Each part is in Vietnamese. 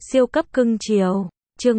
Siêu cấp cưng chiều. Chương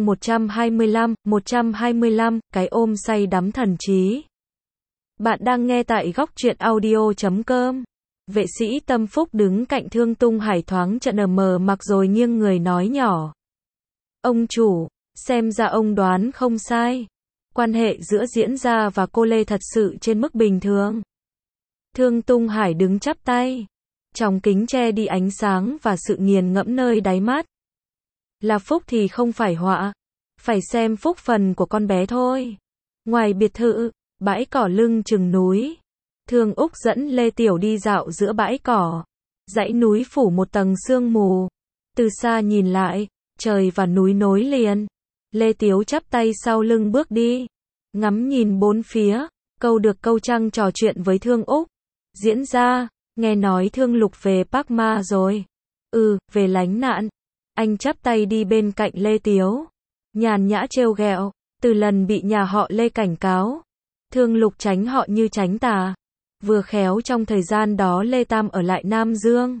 125, cái ôm say đắm thần trí. Bạn đang nghe tại góc truyện audio.com. Vệ sĩ Tâm Phúc đứng cạnh Thương Tung Hải thoáng chận mờ mặc rồi nghiêng người nói nhỏ. Ông chủ, xem ra ông đoán không sai. Quan hệ giữa Diễn Gia và cô Lê thật sự trên mức bình thường. Thương Tung Hải đứng chắp tay. Trong kính che đi ánh sáng và sự nghiền ngẫm nơi đáy mắt. Là phúc thì không phải họa. Phải xem phúc phần của con bé thôi. Ngoài biệt thự, bãi cỏ lưng chừng núi. Thương Úc dẫn Lê Tiểu đi dạo giữa bãi cỏ. Dãy núi phủ một tầng sương mù. Từ xa nhìn lại, trời và núi nối liền. Lê Tiểu chắp tay sau lưng bước đi. Ngắm nhìn bốn phía, câu được câu trăng trò chuyện với Thương Úc. Diễn Gia, nghe nói Thương Lục về Park Ma rồi. Về lánh nạn. Anh chắp tay đi bên cạnh Lê Tiếu. Nhàn nhã trêu ghẹo, từ lần bị nhà họ Lê cảnh cáo. Thương Lục tránh họ như tránh tà. Vừa khéo trong thời gian đó Lê Tam ở lại Nam Dương.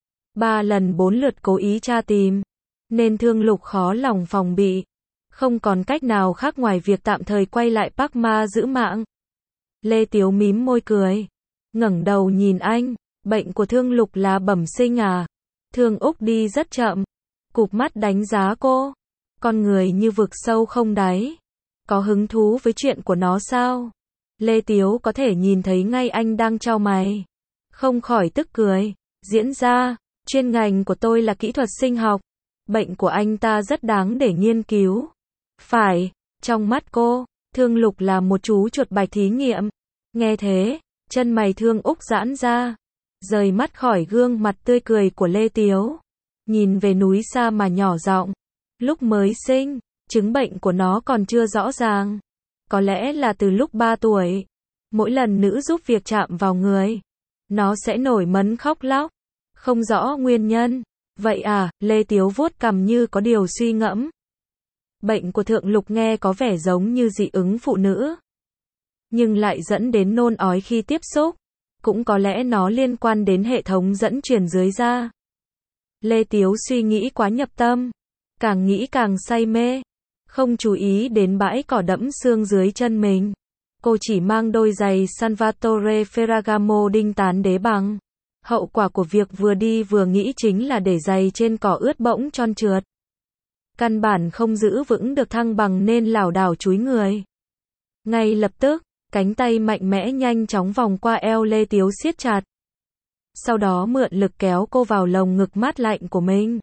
3 lần 4 lượt cố ý tra tìm. Nên Thương Lục khó lòng phòng bị. Không còn cách nào khác ngoài việc tạm thời quay lại Park Ma giữ mạng. Lê Tiếu mím môi cười. Ngẩng đầu nhìn anh. Bệnh của Thương Lục là bẩm sinh à? Thương Úc đi rất chậm. Cụp mắt đánh giá cô. Con người như vực sâu không đáy. Có hứng thú với chuyện của nó sao? Lê Tiếu có thể nhìn thấy ngay anh đang chau mày. Không khỏi tức cười. Diễn Gia, chuyên ngành của tôi là kỹ thuật sinh học. Bệnh của anh ta rất đáng để nghiên cứu. Phải, trong mắt cô, Thương Lục là một chú chuột bạch thí nghiệm. Nghe thế, chân mày Thương Úc giãn ra. Rời mắt khỏi gương mặt tươi cười của Lê Tiếu. Nhìn về núi xa mà nhỏ giọng. Lúc mới sinh, chứng bệnh của nó còn chưa rõ ràng. Có lẽ là từ lúc 3 tuổi. Mỗi lần nữ giúp việc chạm vào người, nó sẽ nổi mấn khóc lóc. Không rõ nguyên nhân. Vậy à, Lê Tiếu vuốt cằm như có điều suy ngẫm. Bệnh của Thượng Lục nghe có vẻ giống như dị ứng phụ nữ. Nhưng lại dẫn đến nôn ói khi tiếp xúc. Cũng có lẽ nó liên quan đến hệ thống dẫn truyền dưới da. Lê Tiếu suy nghĩ quá nhập tâm. Càng nghĩ càng say mê. Không chú ý đến bãi cỏ đẫm sương dưới chân mình. Cô chỉ mang đôi giày Salvatore Ferragamo đinh tán đế bằng. Hậu quả của việc vừa đi vừa nghĩ chính là để giày trên cỏ ướt bỗng trơn trượt. Căn bản không giữ vững được thăng bằng nên lảo đảo chúi người. Ngay lập tức, cánh tay mạnh mẽ nhanh chóng vòng qua eo Lê Tiếu siết chặt. Sau đó mượn lực kéo cô vào lồng ngực mát lạnh của mình.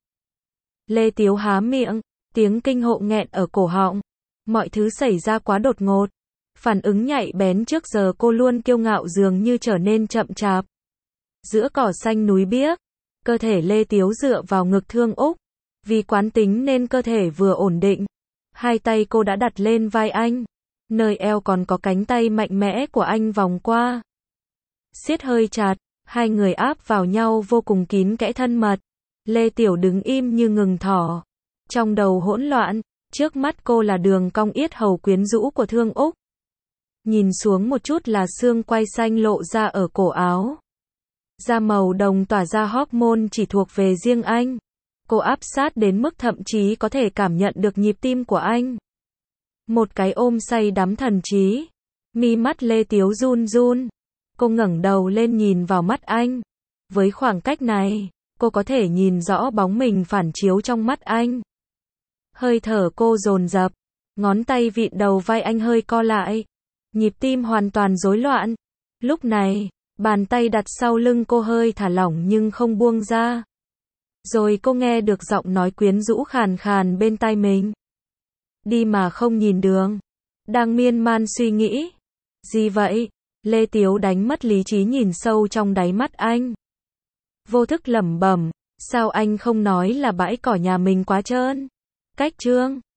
Lê Tiếu há miệng, tiếng kinh hộ nghẹn ở cổ họng. Mọi thứ xảy ra quá đột ngột. Phản ứng nhạy bén trước giờ cô luôn kiêu ngạo dường như trở nên chậm chạp. Giữa cỏ xanh núi biếc, cơ thể Lê Tiếu dựa vào ngực Thương Úc. Vì quán tính nên cơ thể vừa ổn định. Hai tay cô đã đặt lên vai anh. Nơi eo còn có cánh tay mạnh mẽ của anh vòng qua. Siết hơi chặt, hai người áp vào nhau vô cùng kín kẽ thân mật. Lê Tiểu đứng im như ngừng thở. Trong đầu hỗn loạn, trước mắt cô là đường cong yết hầu quyến rũ của Thương Úc. Nhìn xuống một chút là xương quai xanh lộ ra ở cổ áo. Da màu đồng tỏa ra hormone chỉ thuộc về riêng anh. Cô áp sát đến mức thậm chí có thể cảm nhận được nhịp tim của anh. Một cái ôm say đắm thần trí. Mi mắt Lê Tiếu run run. Cô ngẩng đầu lên nhìn vào mắt anh. Với khoảng cách này, cô có thể nhìn rõ bóng mình phản chiếu trong mắt anh. Hơi thở cô dồn dập. Ngón tay vịn đầu vai anh hơi co lại. Nhịp tim hoàn toàn rối loạn. Lúc này, bàn tay đặt sau lưng cô hơi thả lỏng nhưng không buông ra. Rồi cô nghe được giọng nói quyến rũ khàn khàn bên tai mình. Đi mà không nhìn đường. Đang miên man suy nghĩ. Gì vậy? Lê Tiếu đánh mất lý trí nhìn sâu trong đáy mắt anh. Vô thức lẩm bẩm. Sao anh không nói là bãi cỏ nhà mình quá trơn? Cách trương.